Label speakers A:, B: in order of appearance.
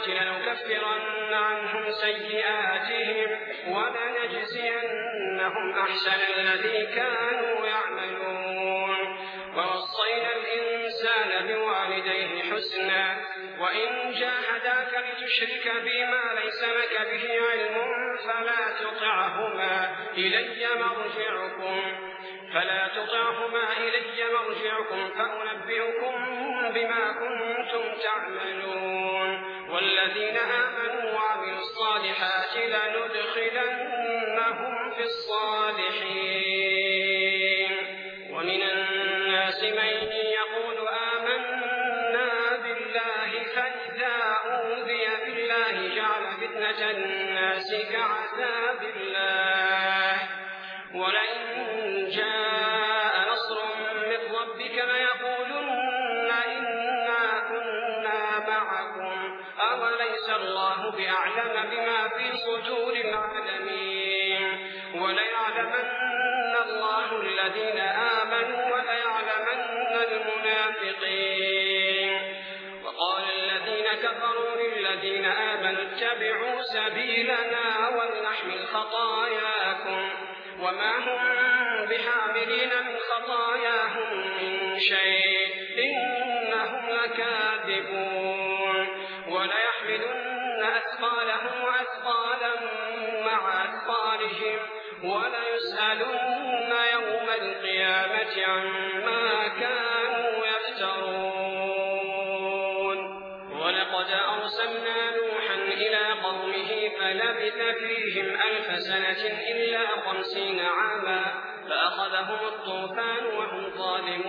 A: الصالحات لنكفرن عنهم سيئاتهم ولنجزينهم أحسن الذي كانوا يعملون. ووصينا الإنسان بوالديه حسنا وإن جاهداك لتشرك بي ما ليس لك به علم فلا تطعهما إلي مرجعكم فأنبئكم بما كنتم تعملون. والذين آمنوا وعملوا الصالحات لندخلنهم في الصالحين. ومن الناس من يقول آمنا بالله فإذا أوذي بالله جعل فتنة الناس كعذاب الله ولئن جاء نصر من ربك ليقولن إنا كنا معكم أوليس الله بأعلم بما في صدور العالمين. وليعلمن الله الذين آمنوا وليعلمن المنافقين. وقال الذين كفروا للذين آمنوا اتبعوا سبيلنا ولنحمل خطاياكم وما هم بحاملين من خطاياهم من شيء إنهم لكاذبون. وليحملن أثقالهم وأثقالا مع أثقالهم وليسألن يوم القيامة عما كانوا يفترون. ولقد أرسلنا نوحا إلى قومه فلبث فيهم 1000 سنة إلا 50 عاما فأخذهم الطوفان وهم ظالمون.